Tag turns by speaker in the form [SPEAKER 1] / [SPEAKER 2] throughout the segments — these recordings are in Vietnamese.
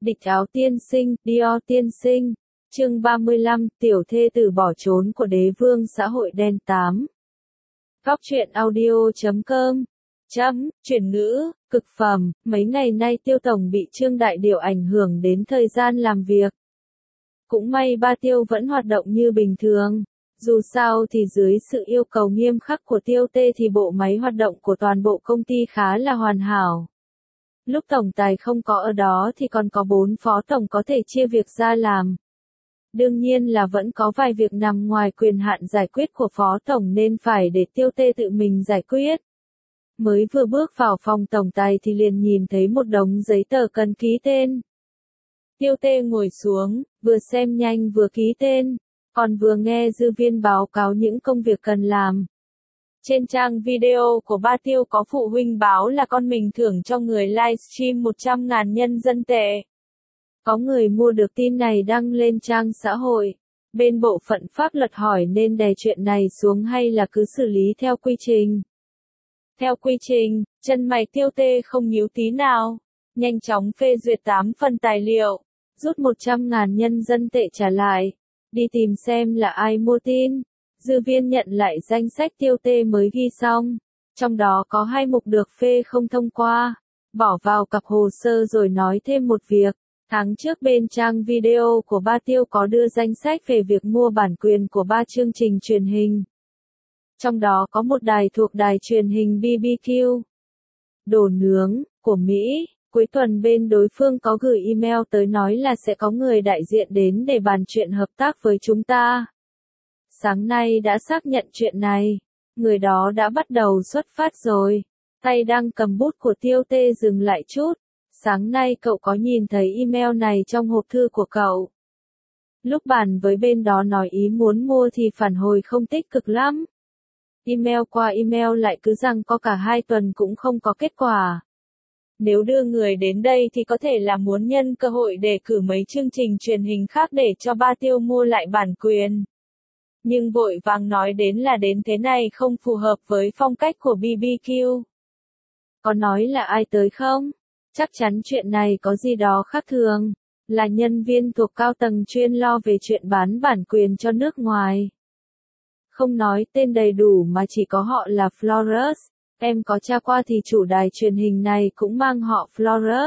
[SPEAKER 1] Địch áo tiên sinh, Dior tiên sinh. Chương 35, tiểu thê tử bỏ trốn của đế vương xã hội đen 8. Góc truyện audio.com. Chuyển ngữ, cực phẩm, mấy ngày nay Tiêu Tổng bị Trương Đại Điều ảnh hưởng đến thời gian làm việc. Cũng may ba Tiêu vẫn hoạt động như bình thường. Dù sao thì dưới sự yêu cầu nghiêm khắc của Tiêu Tê thì bộ máy hoạt động của toàn bộ công ty khá là hoàn hảo. Lúc tổng tài không có ở đó thì còn có 4 phó tổng có thể chia việc ra làm. Đương nhiên là vẫn có vài việc nằm ngoài quyền hạn giải quyết của phó tổng nên phải để Tiêu Tê tự mình giải quyết. Mới vừa bước vào phòng tổng tài thì liền nhìn thấy một đống giấy tờ cần ký tên. Tiêu Tê ngồi xuống, vừa xem nhanh vừa ký tên, còn vừa nghe dư viên báo cáo những công việc cần làm. Trên trang video của ba Tiêu có phụ huynh báo là con mình thưởng cho người livestream 100.000 nhân dân tệ. Có người mua được tin này đăng lên trang xã hội. Bên bộ phận pháp luật hỏi nên đè chuyện này xuống hay là cứ xử lý theo quy trình. Theo quy trình, chân mày Tiêu Tê không nhíu tí nào. Nhanh chóng phê duyệt 8 phần tài liệu. Rút 100.000 nhân dân tệ trả lại. Đi tìm xem là ai mua tin. Dư viên nhận lại danh sách Tiêu Tê mới ghi xong. Trong đó có 2 mục được phê không thông qua. Bỏ vào cặp hồ sơ rồi nói thêm một việc. Tháng trước bên trang video của ba Tiêu có đưa danh sách về việc mua bản quyền của 3 chương trình truyền hình. Trong đó có một đài thuộc đài truyền hình BBQ. Đồ nướng, của Mỹ. Cuối tuần bên đối phương có gửi email tới nói là sẽ có người đại diện đến để bàn chuyện hợp tác với chúng ta. Sáng nay đã xác nhận chuyện này. Người đó đã bắt đầu xuất phát rồi. Tay đang cầm bút của Tiêu Tê dừng lại chút. Sáng nay cậu có nhìn thấy email này trong hộp thư của cậu. Lúc bàn với bên đó nói ý muốn mua thì phản hồi không tích cực lắm. Email qua email lại cứ rằng có cả 2 tuần cũng không có kết quả. Nếu đưa người đến đây thì có thể là muốn nhân cơ hội để cử mấy chương trình truyền hình khác để cho ba Tiêu mua lại bản quyền. Nhưng vội vàng nói đến là đến thế này không phù hợp với phong cách của BBQ. Có nói là ai tới không? Chắc chắn chuyện này có gì đó khác thường. Là nhân viên thuộc cao tầng chuyên lo về chuyện bán bản quyền cho nước ngoài. Không nói tên đầy đủ mà chỉ có họ là Flores. Em có tra qua thì chủ đài truyền hình này cũng mang họ Flores.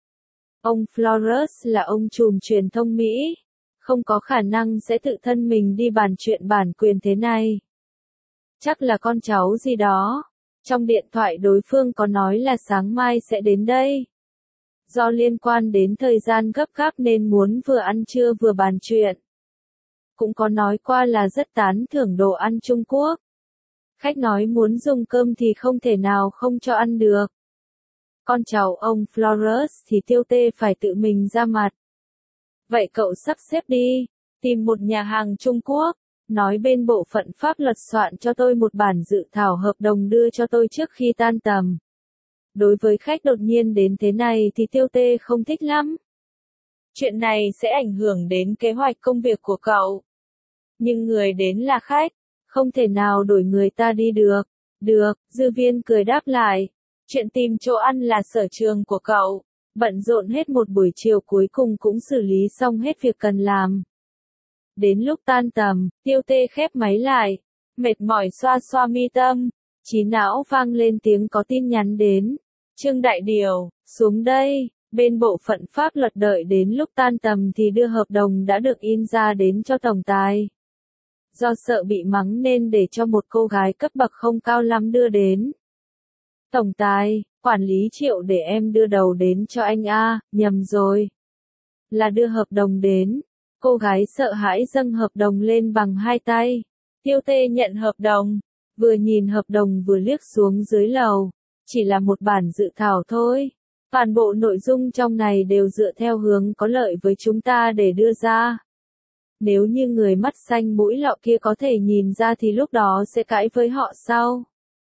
[SPEAKER 1] Ông Flores là ông trùm truyền thông Mỹ. Không có khả năng sẽ tự thân mình đi bàn chuyện bản quyền thế này. Chắc là con cháu gì đó. Trong điện thoại đối phương có nói là sáng mai sẽ đến đây. Do liên quan đến thời gian gấp gáp nên muốn vừa ăn trưa vừa bàn chuyện. Cũng có nói qua là rất tán thưởng đồ ăn Trung Quốc. Khách nói muốn dùng cơm thì không thể nào không cho ăn được. Con cháu ông Flores thì Tiêu Tê phải tự mình ra mặt. Vậy cậu sắp xếp đi, tìm một nhà hàng Trung Quốc, nói bên bộ phận pháp luật soạn cho tôi một bản dự thảo hợp đồng đưa cho tôi trước khi tan tầm. Đối với khách đột nhiên đến thế này thì Tiêu Tê không thích lắm. Chuyện này sẽ ảnh hưởng đến kế hoạch công việc của cậu. Nhưng người đến là khách, không thể nào đổi người ta đi được. Được, dư viên cười đáp lại. Chuyện tìm chỗ ăn là sở trường của cậu. Bận rộn hết một buổi chiều cuối cùng cũng xử lý xong hết việc cần làm. Đến lúc tan tầm, Tiêu Tê khép máy lại. Mệt mỏi xoa xoa mi tâm. Trí não vang lên tiếng có tin nhắn đến. Trương Đại Điều, xuống đây. Bên bộ phận pháp luật đợi đến lúc tan tầm thì đưa hợp đồng đã được in ra đến cho tổng tài. Do sợ bị mắng nên để cho một cô gái cấp bậc không cao lắm đưa đến. Tổng tài, quản lý Triệu để em đưa đầu đến cho anh a, nhầm rồi. Là đưa hợp đồng đến. Cô gái sợ hãi dâng hợp đồng lên bằng 2 tay. Tiêu Tê nhận hợp đồng. Vừa nhìn hợp đồng vừa liếc xuống dưới lầu. Chỉ là một bản dự thảo thôi. Toàn bộ nội dung trong này đều dựa theo hướng có lợi với chúng ta để đưa ra. Nếu như người mắt xanh mũi lọ kia có thể nhìn ra thì lúc đó sẽ cãi với họ sau.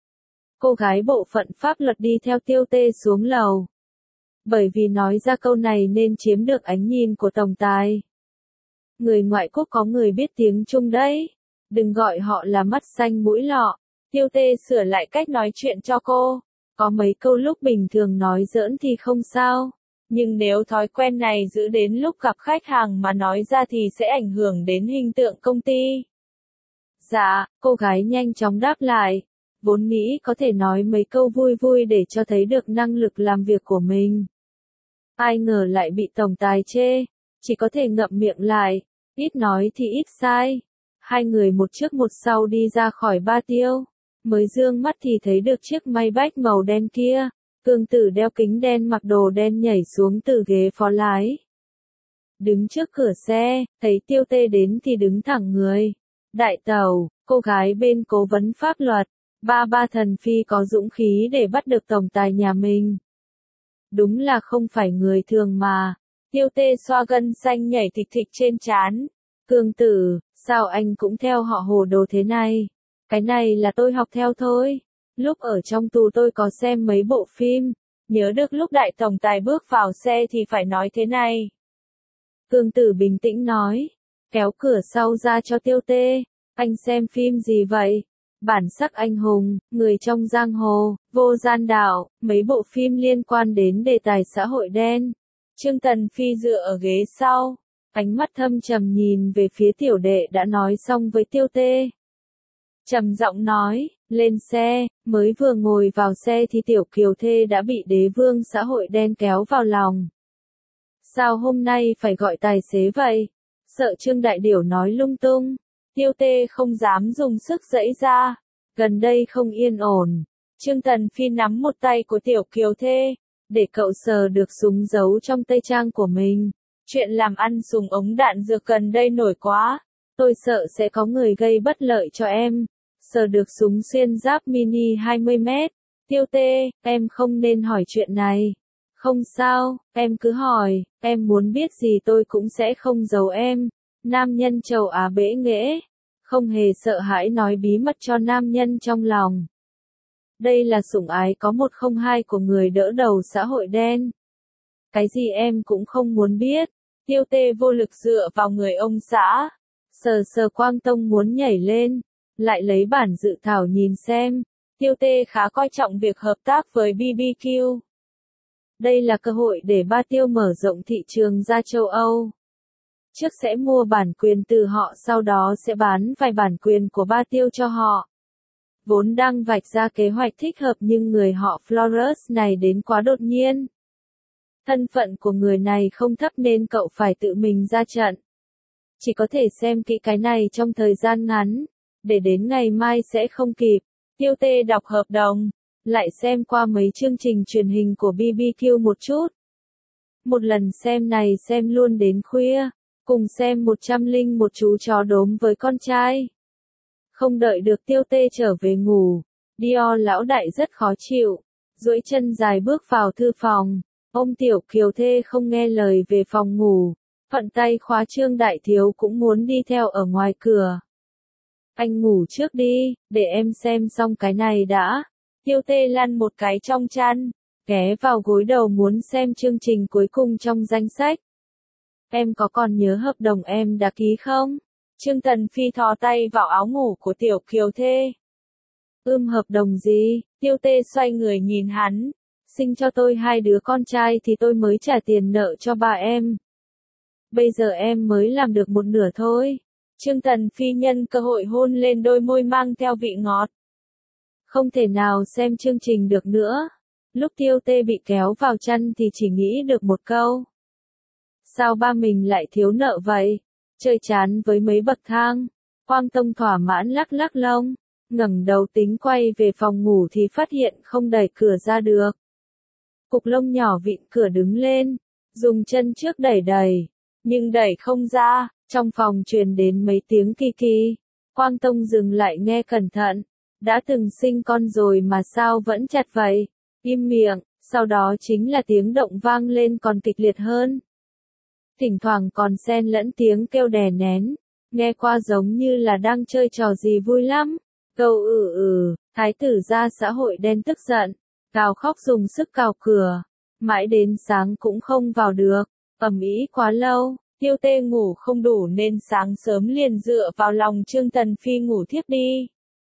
[SPEAKER 1] Cô gái bộ phận pháp luật đi theo Tiêu Tê xuống lầu. Bởi vì nói ra câu này nên chiếm được ánh nhìn của tổng tài. Người ngoại quốc có người biết tiếng Trung đấy. Đừng gọi họ là mắt xanh mũi lọ. Tiêu Tê sửa lại cách nói chuyện cho cô. Có mấy câu lúc bình thường nói giỡn thì không sao. Nhưng nếu thói quen này giữ đến lúc gặp khách hàng mà nói ra thì sẽ ảnh hưởng đến hình tượng công ty. Dạ, cô gái nhanh chóng đáp lại. Vốn nghĩ có thể nói mấy câu vui vui để cho thấy được năng lực làm việc của mình. Ai ngờ lại bị tổng tài chê, chỉ có thể ngậm miệng lại, ít nói thì ít sai. Hai người một trước một sau đi ra khỏi Ba Tiêu, mới dương mắt thì thấy được chiếc Maybach màu đen kia. Cương Tử đeo kính đen mặc đồ đen nhảy xuống từ ghế phó lái. Đứng trước cửa xe, thấy Tiêu Tê đến thì đứng thẳng người. Đại tẩu, cô gái bên cố vấn pháp luật, ba thần phi có dũng khí để bắt được tổng tài nhà mình. Đúng là không phải người thường mà. Tiêu Tê xoa gân xanh nhảy thịch thịch trên trán. Cương Tử, sao anh cũng theo họ Hồ Đồ thế này? Cái này là tôi học theo thôi. Lúc ở trong tù tôi có xem mấy bộ phim, nhớ được lúc đại tổng tài bước vào xe thì phải nói thế này. Cương Tử bình tĩnh nói, kéo cửa sau ra cho Tiêu Tê, anh xem phim gì vậy? Bản sắc anh hùng, người trong giang hồ, vô gian đạo, mấy bộ phim liên quan đến đề tài xã hội đen. Trương Tần Phi dựa ở ghế sau, ánh mắt thâm trầm nhìn về phía tiểu đệ đã nói xong với Tiêu Tê. Trầm giọng nói, lên xe, mới vừa ngồi vào xe thì tiểu kiều thê đã bị đế vương xã hội đen kéo vào lòng. Sao hôm nay phải gọi tài xế vậy? Sợ Trương Đại Điểu nói lung tung. Tiêu Tê không dám dùng sức giãy ra. Gần đây không yên ổn. Trương Tần Phi nắm một tay của tiểu kiều thê, để cậu sờ được súng giấu trong tây trang của mình. Chuyện làm ăn súng ống đạn dược gần đây nổi quá. Tôi sợ sẽ có người gây bất lợi cho em. Sờ được súng xuyên giáp mini 20 mét. Tiêu Tê, em không nên hỏi chuyện này. Không sao, em cứ hỏi, em muốn biết gì tôi cũng sẽ không giấu em. Nam nhân trầu á bể nghễ, không hề sợ hãi nói bí mật cho nam nhân trong lòng. Đây là sủng ái có 102 của người đỡ đầu xã hội đen. Cái gì em cũng không muốn biết. Tiêu Tê vô lực dựa vào người ông xã. Sờ Quang Tông muốn nhảy lên, lại lấy bản dự thảo nhìn xem. Tiêu Tê khá coi trọng việc hợp tác với BBQ. Đây là cơ hội để Ba Tiêu mở rộng thị trường ra châu Âu. Trước sẽ mua bản quyền từ họ, sau đó sẽ bán vài bản quyền của Ba Tiêu cho họ. Vốn đang vạch ra kế hoạch thích hợp nhưng người họ Flores này đến quá đột nhiên. Thân phận của người này không thấp nên cậu phải tự mình ra trận. Chỉ có thể xem kỹ cái này trong thời gian ngắn, để đến ngày mai sẽ không kịp. Tiêu Tê đọc hợp đồng, lại xem qua mấy chương trình truyền hình của BBQ một chút. Một lần xem này xem luôn đến khuya, cùng xem 101 chú chó đốm với con trai. Không đợi được Tiêu Tê trở về ngủ, Dior lão đại rất khó chịu, duỗi chân dài bước vào thư phòng. Ông tiểu kiều thê không nghe lời về phòng ngủ, thuận tay khóa Trương Đại Thiếu cũng muốn đi theo ở ngoài cửa. Anh ngủ trước đi, để em xem xong cái này đã. Tiêu Tê lăn một cái trong chăn, ghé vào gối đầu muốn xem chương trình cuối cùng trong danh sách. Em có còn nhớ hợp đồng em đã ký không? Trương Tần Phi thò tay vào áo ngủ của tiểu kiều thê. Hợp đồng gì? Tiêu Tê xoay người nhìn hắn. Sinh cho tôi 2 đứa con trai thì tôi mới trả tiền nợ cho bà em. Bây giờ em mới làm được một nửa thôi. Trương Tần Phi nhân cơ hội hôn lên đôi môi mang theo vị ngọt. Không thể nào xem chương trình được nữa. Lúc Tiêu Tê bị kéo vào chăn thì chỉ nghĩ được một câu. Sao ba mình lại thiếu nợ vậy? Chơi chán với mấy bậc thang. Quang Tông thỏa mãn lắc lắc lông, ngẩng đầu tính quay về phòng ngủ thì phát hiện không đẩy cửa ra được. Cục lông nhỏ vịn cửa đứng lên, dùng chân trước đẩy, nhưng đẩy không ra, trong phòng truyền đến mấy tiếng kỳ kỳ. Quang Tông dừng lại nghe cẩn thận, đã từng sinh con rồi mà sao vẫn chặt vậy? Im miệng, sau đó chính là tiếng động vang lên còn kịch liệt hơn. Thỉnh thoảng còn xen lẫn tiếng kêu đè nén, nghe qua giống như là đang chơi trò gì vui lắm. Câu thái tử gia xã hội đen tức giận, gào khóc dùng sức cào cửa, mãi đến sáng cũng không vào được, ầm ĩ quá lâu. Tiêu Tê ngủ không đủ nên sáng sớm liền dựa vào lòng Trương Tần Phi ngủ thiếp đi.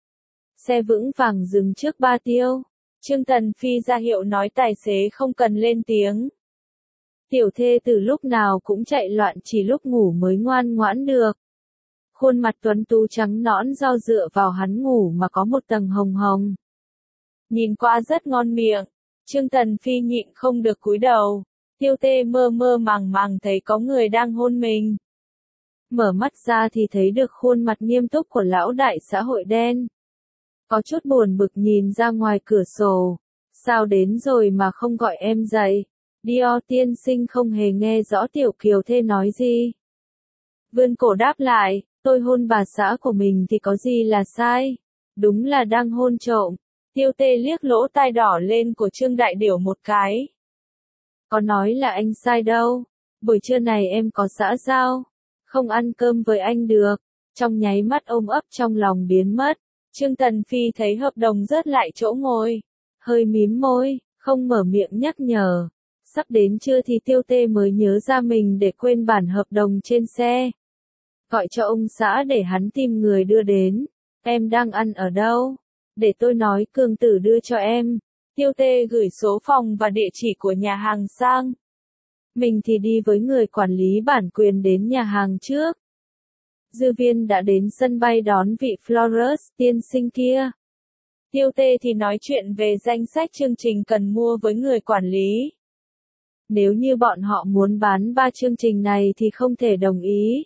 [SPEAKER 1] Xe vững vàng dừng trước Ba Tiêu. Trương Tần Phi ra hiệu nói tài xế không cần lên tiếng. Tiểu thê từ lúc nào cũng chạy loạn, chỉ lúc ngủ mới ngoan ngoãn được. Khuôn mặt tuấn tú trắng nõn do dựa vào hắn ngủ mà có một tầng hồng hồng. Nhìn qua rất ngon miệng, Trương Tần Phi nhịn không được cúi đầu. Tiêu tê mơ mơ màng màng thấy có người đang hôn mình. Mở mắt ra thì thấy được khuôn mặt nghiêm túc của lão đại xã hội đen. Có chút buồn bực nhìn ra ngoài cửa sổ. Sao đến rồi mà không gọi em dậy? Dior tiên sinh không hề nghe rõ tiểu kiều thê nói gì. Vươn cổ đáp lại, tôi hôn bà xã của mình thì có gì là sai? Đúng là đang hôn trộm. Tiêu tê liếc lỗ tai đỏ lên của Trương Đại Điểu một cái. Có nói là anh sai đâu. Buổi trưa này em có xã giao. Không ăn cơm với anh được. Trong nháy mắt ôm ấp trong lòng biến mất. Trương Tần Phi thấy hợp đồng rớt lại chỗ ngồi. Hơi mím môi, không mở miệng nhắc nhở. Sắp đến trưa thì Tiêu tê mới nhớ ra mình để quên bản hợp đồng trên xe. Gọi cho ông xã để hắn tìm người đưa đến. Em đang ăn ở đâu? Để tôi nói Cường Tử đưa cho em. Tiêu tê gửi số phòng và địa chỉ của nhà hàng sang. Mình thì đi với người quản lý bản quyền đến nhà hàng trước. Dư Viên đã đến sân bay đón vị Flores tiên sinh kia. Tiêu tê thì nói chuyện về danh sách chương trình cần mua với người quản lý. Nếu như bọn họ muốn bán 3 chương trình này thì không thể đồng ý.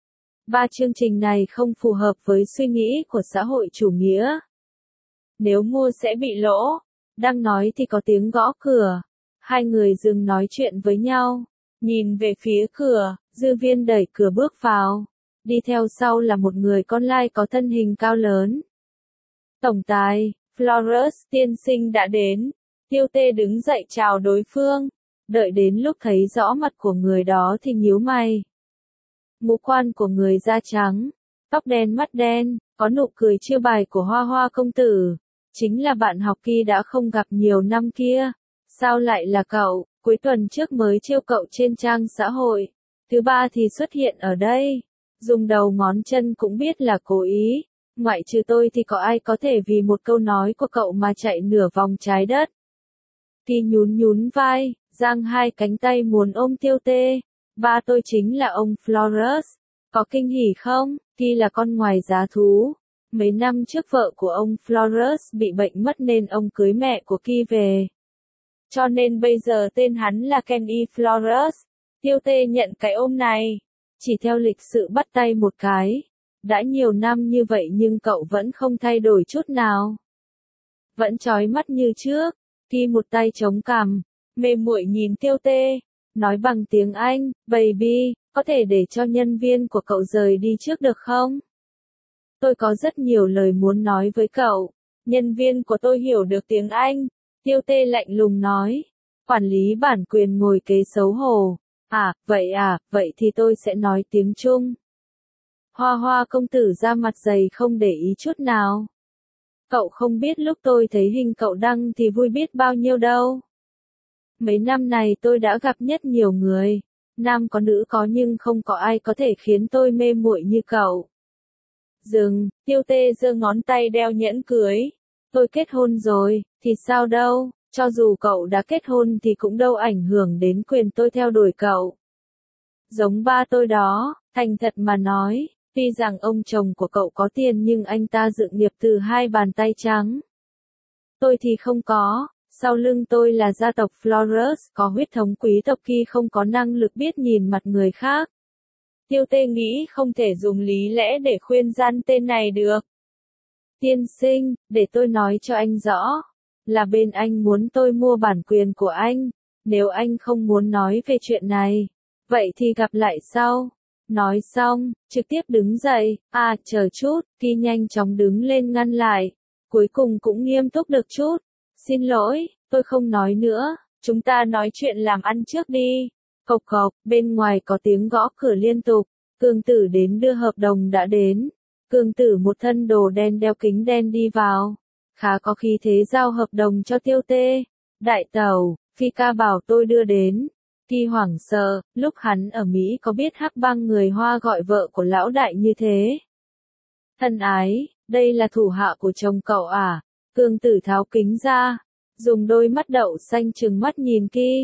[SPEAKER 1] 3 chương trình này không phù hợp với suy nghĩ của xã hội chủ nghĩa. Nếu mua sẽ bị lỗ. Đang nói thì có tiếng gõ cửa. Hai người dừng nói chuyện với nhau. Nhìn về phía cửa, Dư Viên đẩy cửa bước vào. Đi theo sau là một người con lai có thân hình cao lớn. Tổng tài, Flores tiên sinh đã đến. Tiêu tê đứng dậy chào đối phương. Đợi đến lúc thấy rõ mặt của người đó thì nhíu mày. Ngũ quan của người da trắng, tóc đen mắt đen, có nụ cười chiêu bài của Hoa Hoa công tử. Chính là bạn học kỳ đã không gặp nhiều năm kia. Sao lại là cậu? Cuối tuần trước mới trêu cậu trên trang xã hội. Thứ ba thì xuất hiện ở đây. Dùng đầu ngón chân cũng biết là cố ý. Ngoại trừ tôi thì có ai có thể vì một câu nói của cậu mà chạy nửa vòng trái đất. Kỳ nhún nhún vai, giang hai cánh tay muốn ôm Tiêu tê. Ba tôi chính là ông Flores. Có kinh hỉ không? Kỳ là con ngoài giá thú. Mấy năm trước vợ của ông Flores bị bệnh mất nên ông cưới mẹ của Kỳ về. Cho nên bây giờ tên hắn là Kenny Flores. Tiêu tê nhận cái ôm này. Chỉ theo lịch sự bắt tay một cái. Đã nhiều năm như vậy nhưng cậu vẫn không thay đổi chút nào. Vẫn chói mắt như trước. Kỳ một tay chống cằm, mê muội nhìn Tiêu tê. Nói bằng tiếng Anh, baby, có thể để cho nhân viên của cậu rời đi trước được không? Tôi có rất nhiều lời muốn nói với cậu. Nhân viên của tôi hiểu được tiếng Anh. Tiêu tê lạnh lùng nói. Quản lý bản quyền ngồi kế xấu hổ. Vậy thì tôi sẽ nói tiếng Trung. Hoa Hoa công tử ra mặt dày không để ý chút nào. Cậu không biết lúc tôi thấy hình cậu đăng thì vui biết bao nhiêu đâu. Mấy năm này tôi đã gặp nhất nhiều người. Nam có nữ có nhưng không có ai có thể khiến tôi mê muội như cậu. Dừng, Tiêu tê giơ ngón tay đeo nhẫn cưới. Tôi kết hôn rồi, thì sao đâu, cho dù cậu đã kết hôn thì cũng đâu ảnh hưởng đến quyền tôi theo đuổi cậu. Giống ba tôi đó, thành thật mà nói, tuy rằng ông chồng của cậu có tiền nhưng anh ta dựng nghiệp từ 2 bàn tay trắng. Tôi thì không có, sau lưng tôi là gia tộc Flores, có huyết thống quý tộc Kỳ không có năng lực biết nhìn mặt người khác. Tiêu tê nghĩ không thể dùng lý lẽ để khuyên gian tên này được. Tiên sinh, để tôi nói cho anh rõ. Là bên anh muốn tôi mua bản quyền của anh. Nếu anh không muốn nói về chuyện này, vậy thì gặp lại sau. Nói xong, trực tiếp đứng dậy. Chờ chút, Kỳ nhanh chóng đứng lên ngăn lại. Cuối cùng cũng nghiêm túc được chút. Xin lỗi, tôi không nói nữa. Chúng ta nói chuyện làm ăn trước đi. Cộc cộc, bên ngoài có tiếng gõ cửa liên tục. Cường Tử đến đưa hợp đồng đã đến. Cường Tử một thân đồ đen đeo kính đen đi vào. Khá có khí thế giao hợp đồng cho Tiêu tê. Đại tẩu, Phi ca bảo tôi đưa đến. Kỳ hoảng sợ, lúc hắn ở Mỹ có biết hắc bang người Hoa gọi vợ của lão đại như thế. Thân ái, đây là thủ hạ của chồng cậu à? Cường Tử tháo kính ra. Dùng đôi mắt đậu xanh trừng mắt nhìn Kỳ.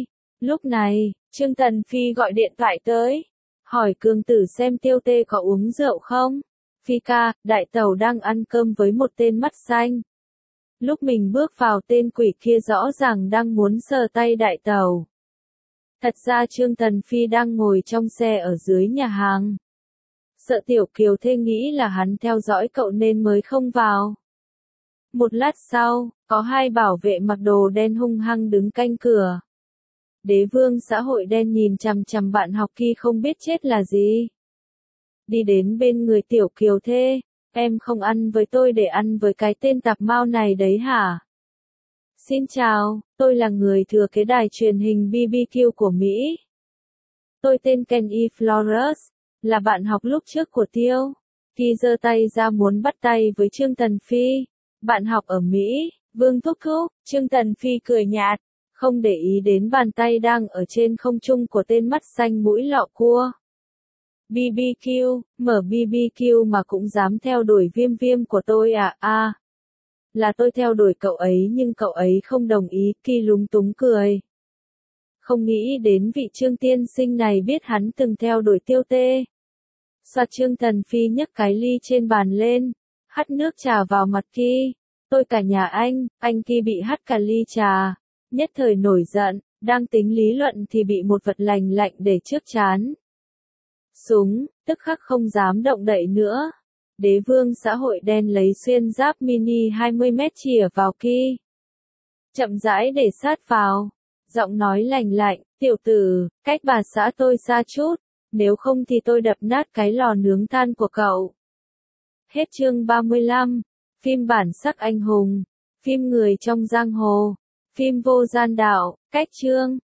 [SPEAKER 1] Lúc này, Trương Tần Phi gọi điện thoại tới, hỏi Cương Tử xem Tiêu Tê có uống rượu không. Phi ca, đại tẩu đang ăn cơm với một tên mắt xanh. Lúc mình bước vào tên quỷ kia rõ ràng đang muốn sờ tay đại tẩu. Thật ra Trương Tần Phi đang ngồi trong xe ở dưới nhà hàng. Sợ Tiểu Kiều Thê nghĩ là hắn theo dõi cậu nên mới không vào. Một lát sau, có hai bảo vệ mặc đồ đen hung hăng đứng canh cửa. Đế vương xã hội đen nhìn chằm chằm bạn học kia không biết chết là gì. Đi đến bên người Tiểu Kiều Thê, em không ăn với tôi để ăn với cái tên tạp mao này đấy hả? Xin chào, tôi là người thừa kế đài truyền hình BBQ của Mỹ. Tôi tên Kenny Flores, là bạn học lúc trước của Tiêu. Khi giơ tay ra muốn bắt tay với Trương Tần Phi, bạn học ở Mỹ, Vương thúc thúc, Trương Tần Phi cười nhạt, không để ý đến bàn tay đang ở trên không trung của tên mắt xanh mũi lọ cua. BBQ, mở BBQ mà cũng dám theo đuổi Viêm Viêm của tôi à? À, là tôi theo đuổi cậu ấy nhưng cậu ấy không đồng ý, Kỳ lúng túng cười. Không nghĩ đến vị Trương tiên sinh này biết hắn từng theo đuổi Tiêu Tê. Soạt Trương Tần Phi nhấc cái ly trên bàn lên, hắt nước trà vào mặt Kỳ. Tôi cả nhà anh Kỳ bị hắt cả ly trà, nhất thời nổi giận, đang tính lý luận thì bị một vật lành lạnh để trước trán. Súng, tức khắc không dám động đậy nữa. Đế vương xã hội đen lấy xuyên giáp mini 20 mét chìa vào Kỳ. Chậm rãi để sát vào. Giọng nói lành lạnh, tiểu tử, cách bà xã tôi xa chút, nếu không thì tôi đập nát cái lò nướng than của cậu. Hết chương 35. Phim bản sắc anh hùng. Phim người trong giang hồ. Phim vô gian đạo. Cách chương.